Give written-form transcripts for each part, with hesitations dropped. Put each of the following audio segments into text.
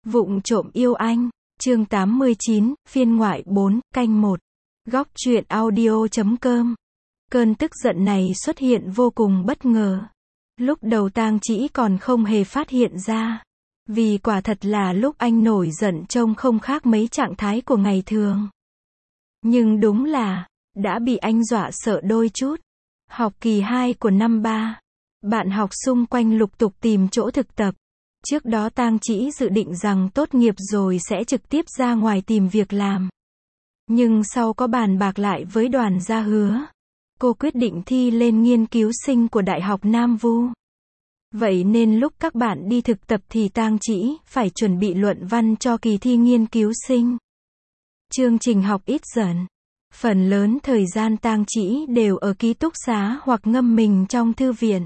Vụng trộm yêu anh, chương 89, phiên ngoại 4, canh 1. Góc truyện audio.com. Cơn tức giận này xuất hiện vô cùng bất ngờ. Lúc đầu Tang Chỉ còn không hề phát hiện ra. Vì quả thật là lúc anh nổi giận trông không khác mấy trạng thái của ngày thường. Nhưng đúng là, đã bị anh dọa sợ đôi chút. Học kỳ 2 của năm 3. Bạn học xung quanh lục tục tìm chỗ thực tập. Trước đó Tang Chỉ dự định rằng tốt nghiệp rồi sẽ trực tiếp ra ngoài tìm việc làm. Nhưng sau có bàn bạc lại với Đoàn Gia Hứa, cô quyết định thi lên nghiên cứu sinh của Đại học Nam Vu. Vậy nên lúc các bạn đi thực tập thì Tang Chỉ phải chuẩn bị luận văn cho kỳ thi nghiên cứu sinh. Chương trình học ít dần. Phần lớn thời gian Tang Chỉ đều ở ký túc xá hoặc ngâm mình trong thư viện.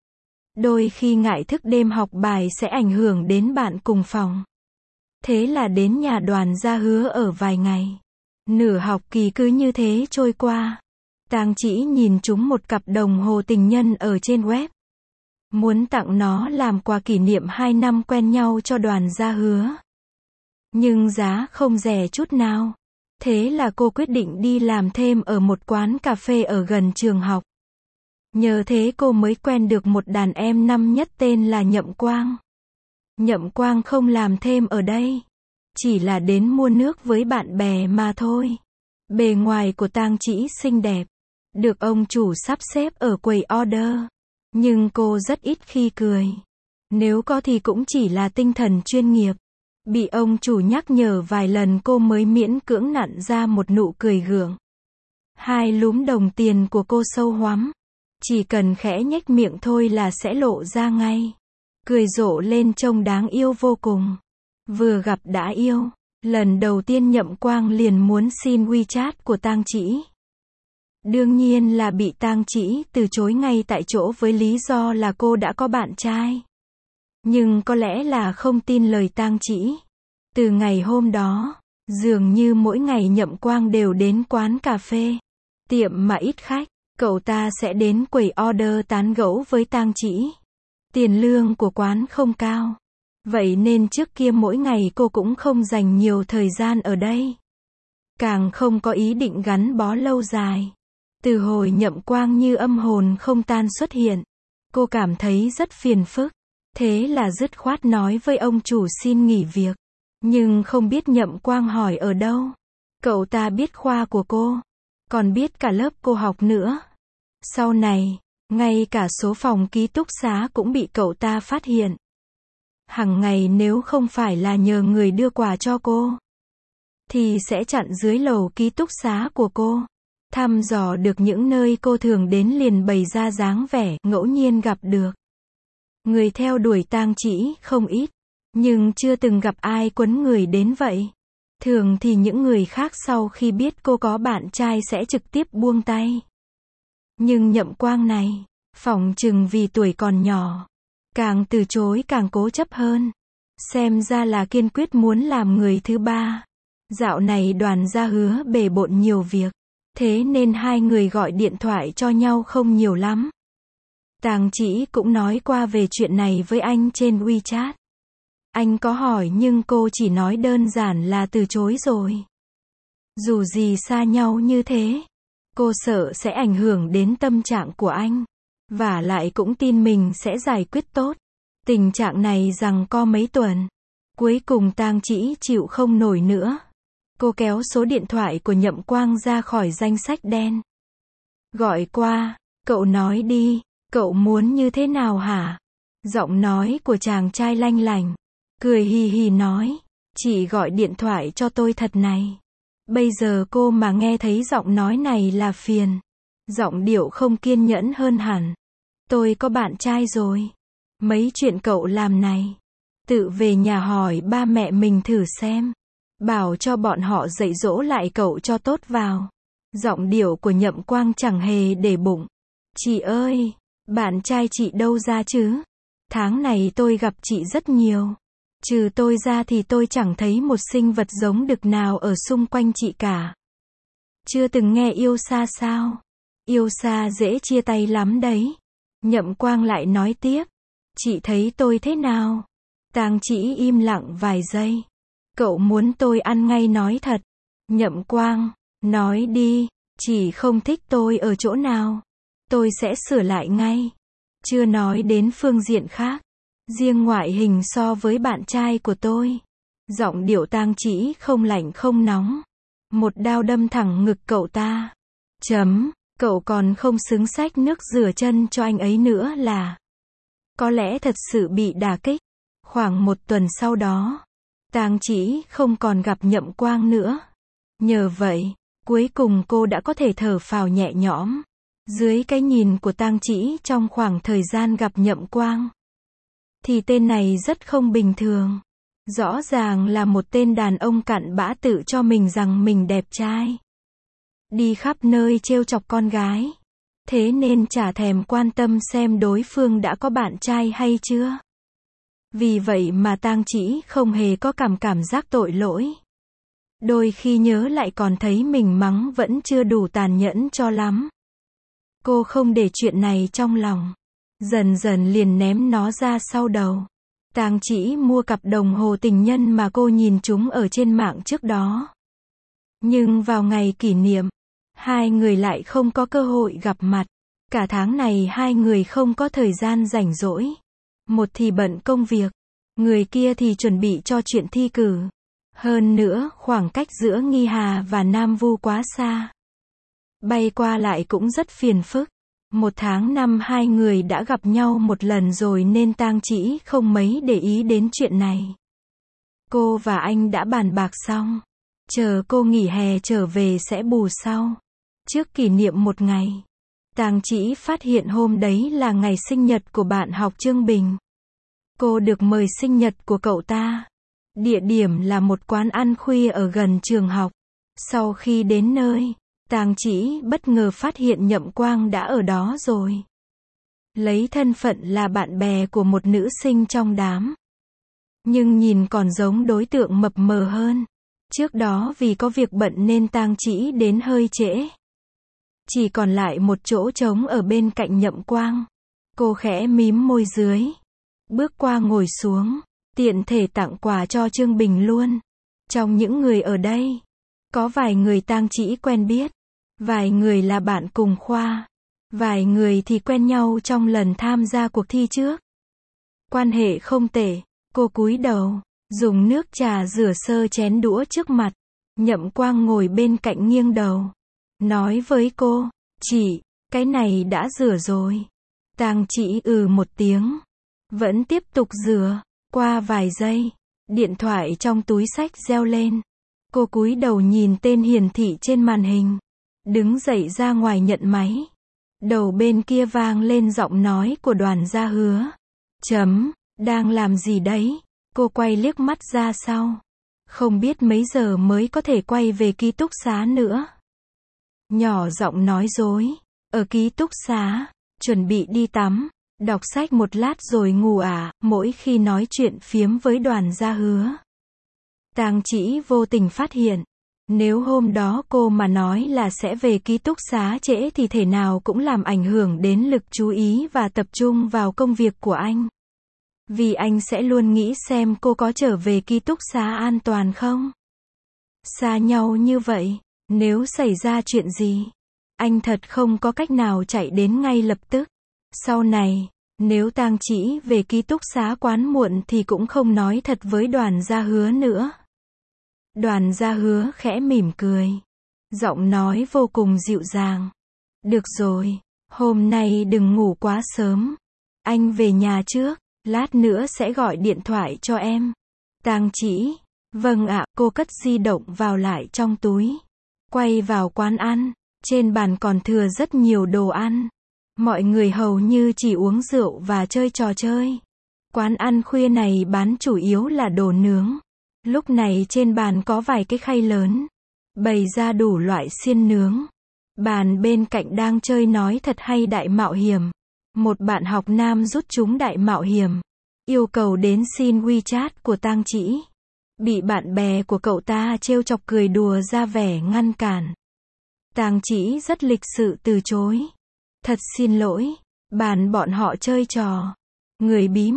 Đôi khi ngại thức đêm học bài sẽ ảnh hưởng đến bạn cùng phòng. Thế là đến nhà Đoàn Gia Hứa ở vài ngày. Nửa học kỳ cứ như thế trôi qua. Tang Chỉ nhìn trúng một cặp đồng hồ tình nhân ở trên web. Muốn tặng nó làm quà kỷ niệm 2 năm quen nhau cho Đoàn Gia Hứa. Nhưng giá không rẻ chút nào. Thế là cô quyết định đi làm thêm ở một quán cà phê ở gần trường học. Nhờ thế cô mới quen được một đàn em năm nhất tên là Nhậm Quang. Nhậm Quang không làm thêm ở đây. Chỉ là đến mua nước với bạn bè mà thôi. Bề ngoài của Tang Chỉ xinh đẹp. Được ông chủ sắp xếp ở quầy order. Nhưng cô rất ít khi cười. Nếu có thì cũng chỉ là tinh thần chuyên nghiệp. Bị ông chủ nhắc nhở vài lần cô mới miễn cưỡng nặn ra một nụ cười gượng. Hai lúm đồng tiền của cô sâu hoắm. Chỉ cần khẽ nhếch miệng thôi là sẽ lộ ra ngay. Cười rộ lên trông đáng yêu vô cùng. Vừa gặp đã yêu. Lần đầu tiên Nhậm Quang liền muốn xin WeChat của Tang Chỉ. Đương nhiên là bị Tang Chỉ từ chối ngay tại chỗ với lý do là cô đã có bạn trai. Nhưng có lẽ là không tin lời Tang Chỉ. Từ ngày hôm đó, dường như mỗi ngày Nhậm Quang đều đến quán cà phê. Tiệm mà ít khách, cậu ta sẽ đến quầy order tán gẫu với Tang Chỉ. Tiền lương của quán không cao. Vậy nên trước kia mỗi ngày cô cũng không dành nhiều thời gian ở đây. Càng không có ý định gắn bó lâu dài. Từ hồi Nhậm Quang như âm hồn không tan xuất hiện, cô cảm thấy rất phiền phức. Thế là dứt khoát nói với ông chủ xin nghỉ việc. Nhưng không biết Nhậm Quang hỏi ở đâu. Cậu ta biết khoa của cô. Còn biết cả lớp cô học nữa. Sau này, ngay cả số phòng ký túc xá cũng bị cậu ta phát hiện. Hằng ngày nếu không phải là nhờ người đưa quà cho cô, thì sẽ chặn dưới lầu ký túc xá của cô. Thăm dò được những nơi cô thường đến liền bày ra dáng vẻ ngẫu nhiên gặp được. Người theo đuổi Tang Chỉ không ít, nhưng chưa từng gặp ai quấn người đến vậy. Thường thì những người khác sau khi biết cô có bạn trai sẽ trực tiếp buông tay. Nhưng Nhậm Quang này, phỏng chừng vì tuổi còn nhỏ, càng từ chối càng cố chấp hơn. Xem ra là kiên quyết muốn làm người thứ ba. Dạo này Đoàn Gia Hứa bề bộn nhiều việc. Thế nên hai người gọi điện thoại cho nhau không nhiều lắm. Tang Chỉ cũng nói qua về chuyện này với anh trên WeChat. Anh có hỏi nhưng cô chỉ nói đơn giản là từ chối rồi. Dù gì xa nhau như thế, cô sợ sẽ ảnh hưởng đến tâm trạng của anh. Vả lại cũng tin mình sẽ giải quyết tốt. Tình trạng này giằng co mấy tuần. Cuối cùng Tang Chỉ chịu không nổi nữa. Cô kéo số điện thoại của Nhậm Quang ra khỏi danh sách đen. Gọi qua, cậu nói đi, cậu muốn như thế nào hả? Giọng nói của chàng trai lanh lảnh. Cười hì hì nói, chị gọi điện thoại cho tôi thật này. Bây giờ cô mà nghe thấy giọng nói này là phiền. Giọng điệu không kiên nhẫn hơn hẳn. Tôi có bạn trai rồi. Mấy chuyện cậu làm này. Tự về nhà hỏi ba mẹ mình thử xem. Bảo cho bọn họ dạy dỗ lại cậu cho tốt vào. Giọng điệu của Nhậm Quang chẳng hề để bụng. Chị ơi, bạn trai chị đâu ra chứ? Tháng này tôi gặp chị rất nhiều. Trừ tôi ra thì tôi chẳng thấy một sinh vật giống đực nào ở xung quanh chị cả. Chưa từng nghe yêu xa sao? Yêu xa dễ chia tay lắm đấy. Nhậm Quang lại nói tiếp. Chị thấy tôi thế nào? Tang Chỉ im lặng vài giây. Cậu muốn tôi ăn ngay nói thật. Nhậm Quang, nói đi, chỉ không thích tôi ở chỗ nào. Tôi sẽ sửa lại ngay. Chưa nói đến phương diện khác. Riêng ngoại hình so với bạn trai của tôi. Giọng điệu Tang Chỉ không lạnh không nóng. Một đao đâm thẳng ngực cậu ta. Cậu còn không xứng xách nước rửa chân cho anh ấy nữa là. Có lẽ thật sự bị đả kích. Khoảng một tuần sau đó, Tang Chỉ không còn gặp Nhậm Quang nữa. Nhờ vậy, cuối cùng cô đã có thể thở phào nhẹ nhõm. Dưới cái nhìn của Tang Chỉ trong khoảng thời gian gặp Nhậm Quang, thì tên này rất không bình thường. Rõ ràng là một tên đàn ông cặn bã tự cho mình rằng mình đẹp trai. Đi khắp nơi trêu chọc con gái. Thế nên chả thèm quan tâm xem đối phương đã có bạn trai hay chưa. Vì vậy mà Tang Chỉ không hề có cảm giác tội lỗi. Đôi khi nhớ lại còn thấy mình mắng vẫn chưa đủ tàn nhẫn cho lắm. Cô không để chuyện này trong lòng. Dần dần liền ném nó ra sau đầu. Tang Chỉ mua cặp đồng hồ tình nhân mà cô nhìn chúng ở trên mạng trước đó. Nhưng vào ngày kỷ niệm, hai người lại không có cơ hội gặp mặt. Cả tháng này hai người không có thời gian rảnh rỗi. Một thì bận công việc, người kia thì chuẩn bị cho chuyện thi cử. Hơn nữa, khoảng cách giữa Nghi Hà và Nam Vu quá xa. Bay qua lại cũng rất phiền phức. Một tháng năm hai người đã gặp nhau một lần rồi nên Tang Chỉ không mấy để ý đến chuyện này. Cô và anh đã bàn bạc xong. Chờ cô nghỉ hè trở về sẽ bù sau. Trước kỷ niệm một ngày, Tang Chỉ phát hiện hôm đấy là ngày sinh nhật của bạn học Trương Bình. Cô được mời sinh nhật của cậu ta. Địa điểm là một quán ăn khuya ở gần trường học. Sau khi đến nơi, Tang Chỉ bất ngờ phát hiện Nhậm Quang đã ở đó rồi. Lấy thân phận là bạn bè của một nữ sinh trong đám. Nhưng nhìn còn giống đối tượng mập mờ hơn. Trước đó vì có việc bận nên Tang Chỉ đến hơi trễ. Chỉ còn lại một chỗ trống ở bên cạnh Nhậm Quang. Cô khẽ mím môi dưới. Bước qua ngồi xuống. Tiện thể tặng quà cho Trương Bình luôn. Trong những người ở đây, có vài người Tang Chỉ quen biết. Vài người là bạn cùng khoa. Vài người thì quen nhau trong lần tham gia cuộc thi trước. Quan hệ không tệ. Cô cúi đầu, dùng nước trà rửa sơ chén đũa trước mặt. Nhậm Quang ngồi bên cạnh nghiêng đầu. Nói với cô, chị, cái này đã rửa rồi. Tang Chỉ một tiếng. Vẫn tiếp tục rửa. Qua vài giây, điện thoại trong túi xách reo lên. Cô cúi đầu nhìn tên hiển thị trên màn hình. Đứng dậy ra ngoài nhận máy. Đầu bên kia vang lên giọng nói của Đoàn Gia Hứa. Đang làm gì đấy? Cô quay liếc mắt ra sau. Không biết mấy giờ mới có thể quay về ký túc xá nữa. Nhỏ giọng nói dối. Ở ký túc xá, chuẩn bị đi tắm. Đọc sách một lát rồi ngủ mỗi khi nói chuyện phiếm với Đoàn Gia Hứa. Tang Chỉ vô tình phát hiện, nếu hôm đó cô mà nói là sẽ về ký túc xá trễ thì thể nào cũng làm ảnh hưởng đến lực chú ý và tập trung vào công việc của anh. Vì anh sẽ luôn nghĩ xem cô có trở về ký túc xá an toàn không. Xa nhau như vậy, nếu xảy ra chuyện gì, anh thật không có cách nào chạy đến ngay lập tức. Sau này, nếu Tang Chỉ về ký túc xá quán muộn thì cũng không nói thật với Đoàn Gia Hứa nữa. Đoàn Gia Hứa khẽ mỉm cười. Giọng nói vô cùng dịu dàng. Được rồi, hôm nay đừng ngủ quá sớm. Anh về nhà trước, lát nữa sẽ gọi điện thoại cho em. Tang Chỉ, vâng ạ, cô cất di động vào lại trong túi. Quay vào quán ăn, trên bàn còn thừa rất nhiều đồ ăn. Mọi người hầu như chỉ uống rượu và chơi trò chơi. Quán ăn khuya này bán chủ yếu là đồ nướng. Lúc này trên bàn có vài cái khay lớn, bày ra đủ loại xiên nướng. Bàn bên cạnh đang chơi nói thật hay đại mạo hiểm. Một bạn học nam rút trúng đại mạo hiểm, yêu cầu đến xin WeChat của Tang Chỉ. Bị bạn bè của cậu ta trêu chọc cười đùa ra vẻ ngăn cản. Tang Chỉ rất lịch sự từ chối. Thật xin lỗi, bàn bọn họ chơi trò. Người bí mật,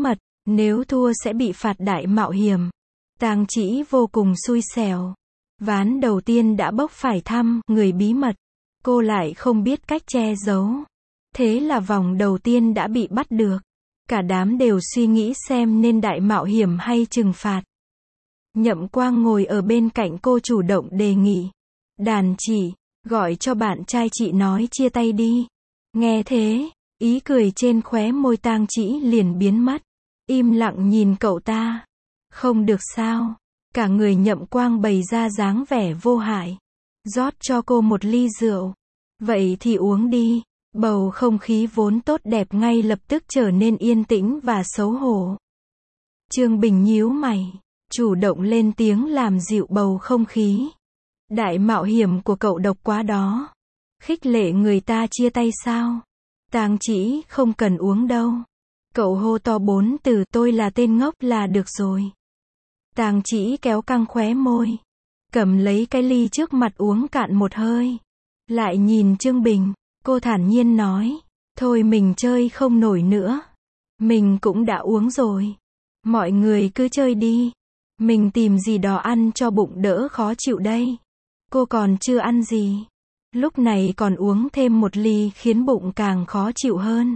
Nếu thua sẽ bị phạt đại mạo hiểm. Tang Chỉ vô cùng xui xẻo. Ván đầu tiên đã bốc phải thăm người bí mật. Cô lại không biết cách che giấu. Thế là vòng đầu tiên đã bị bắt được. Cả đám đều suy nghĩ xem nên đại mạo hiểm hay trừng phạt. Nhậm Quang ngồi ở bên cạnh cô chủ động đề nghị. Đàn chị, gọi cho bạn trai chị nói chia tay đi. Nghe thế, ý cười trên khóe môi Tang Chỉ liền biến mất. Im lặng nhìn cậu ta. Không được sao. Cả người Nhậm Quang bày ra dáng vẻ vô hại. Rót cho cô một ly rượu. Vậy thì uống đi. Bầu không khí vốn tốt đẹp ngay lập tức trở nên yên tĩnh và xấu hổ. Trương Bình nhíu mày, chủ động lên tiếng làm dịu bầu không khí. Đại mạo hiểm của cậu độc quá đó. Khích lệ người ta chia tay sao? Tang Chỉ không cần uống đâu. Cậu hô to 4 từ tôi là tên ngốc là được rồi. Tang Chỉ kéo căng khóe môi. Cầm lấy cái ly trước mặt uống cạn một hơi. Lại nhìn Trương Bình, cô thản nhiên nói. Thôi mình chơi không nổi nữa. Mình cũng đã uống rồi. Mọi người cứ chơi đi. Mình tìm gì đó ăn cho bụng đỡ khó chịu đây. Cô còn chưa ăn gì. Lúc này còn uống thêm một ly khiến bụng càng khó chịu hơn.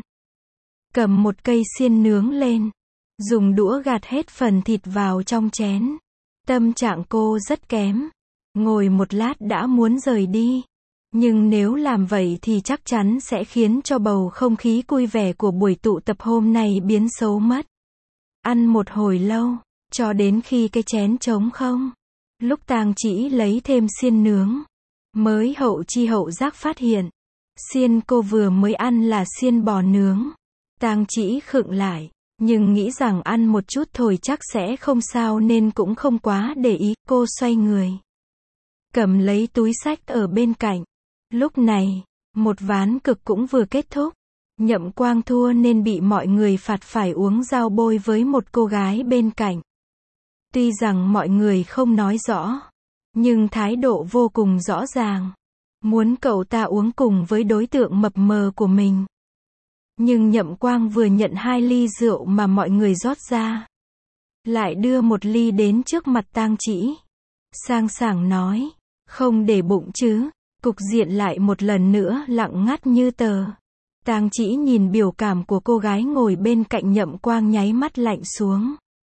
Cầm một cây xiên nướng lên. Dùng đũa gạt hết phần thịt vào trong chén. Tâm trạng cô rất kém. Ngồi một lát đã muốn rời đi. Nhưng nếu làm vậy thì chắc chắn sẽ khiến cho bầu không khí vui vẻ của buổi tụ tập hôm nay biến xấu mất. Ăn một hồi lâu, cho đến khi cái chén trống không. Lúc Tang Chỉ lấy thêm xiên nướng, mới hậu chi hậu giác phát hiện. Xiên cô vừa mới ăn là xiên bò nướng. Tang Chỉ khựng lại, nhưng nghĩ rằng ăn một chút thôi chắc sẽ không sao nên cũng không quá để ý. Cô xoay người, cầm lấy túi xách ở bên cạnh. Lúc này, một ván cực cũng vừa kết thúc. Nhậm Quang thua nên bị mọi người phạt phải uống rau bôi với một cô gái bên cạnh. Tuy rằng mọi người không nói rõ, nhưng thái độ vô cùng rõ ràng. Muốn cậu ta uống cùng với đối tượng mập mờ của mình. Nhưng Nhậm Quang vừa nhận 2 ly rượu mà mọi người rót ra. Lại đưa một ly đến trước mặt Tang Chỉ. Sang sảng nói, không để bụng chứ. Cục diện lại một lần nữa lặng ngắt như tờ. Tang Chỉ nhìn biểu cảm của cô gái ngồi bên cạnh Nhậm Quang nháy mắt lạnh xuống.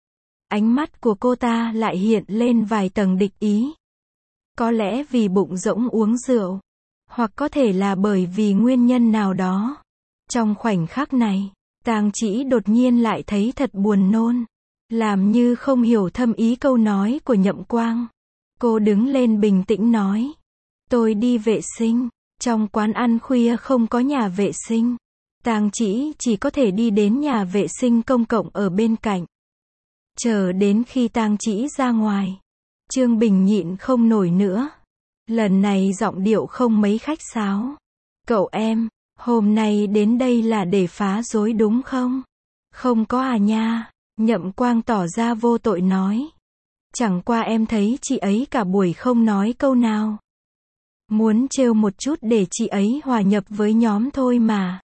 Ánh mắt của cô ta lại hiện lên vài tầng địch ý. Có lẽ vì bụng rỗng uống rượu. Hoặc có thể là bởi vì nguyên nhân nào đó. Trong khoảnh khắc này, Tang Chỉ đột nhiên lại thấy thật buồn nôn. Làm như không hiểu thâm ý câu nói của Nhậm Quang. Cô đứng lên bình tĩnh nói. Tôi đi vệ sinh. Trong quán ăn khuya không có nhà vệ sinh. Tang chỉ có thể đi đến nhà vệ sinh công cộng ở bên cạnh. Chờ đến khi Tang Chỉ ra ngoài, Trương Bình nhịn không nổi nữa. Lần này giọng điệu không mấy khách sáo. Cậu em, hôm nay đến đây là để phá rối đúng không? Không có à nha. Nhậm Quang tỏ ra vô tội nói. Chẳng qua em thấy chị ấy cả buổi không nói câu nào. Muốn trêu một chút để chị ấy hòa nhập với nhóm thôi mà.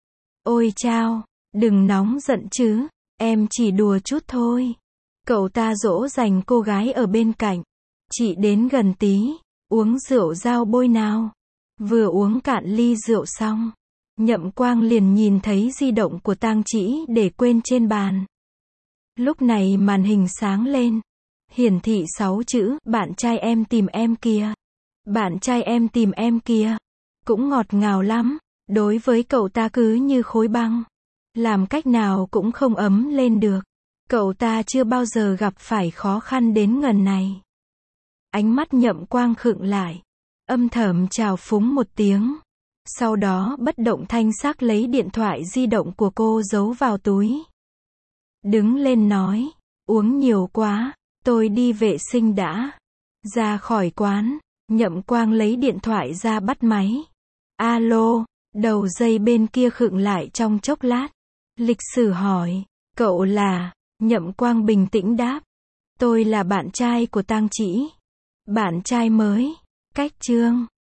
Ôi chao, đừng nóng giận chứ, em chỉ đùa chút thôi. Cậu ta dỗ dành cô gái ở bên cạnh. Chị đến gần tí, uống rượu dao bôi nào. Vừa uống cạn ly rượu xong, Nhậm Quang liền nhìn thấy di động của Tang Chỉ để quên trên bàn. Lúc này màn hình sáng lên, hiển thị 6 chữ, bạn trai em tìm em kìa. Bạn trai em tìm em kìa. Cũng ngọt ngào lắm, đối với cậu ta cứ như khối băng. Làm cách nào cũng không ấm lên được. Cậu ta chưa bao giờ gặp phải khó khăn đến ngần này. Ánh mắt Nhậm Quang khựng lại, âm thầm chào phúng một tiếng. Sau đó bất động thanh sắc lấy điện thoại di động của cô giấu vào túi. Đứng lên nói, uống nhiều quá, tôi đi vệ sinh đã. Ra khỏi quán, Nhậm Quang lấy điện thoại ra bắt máy. Alo, đầu dây bên kia khựng lại trong chốc lát. Lịch sử hỏi, cậu là? Nhậm Quang bình tĩnh đáp. Tôi là bạn trai của Tang Chỉ. Bạn trai mới. Cách chương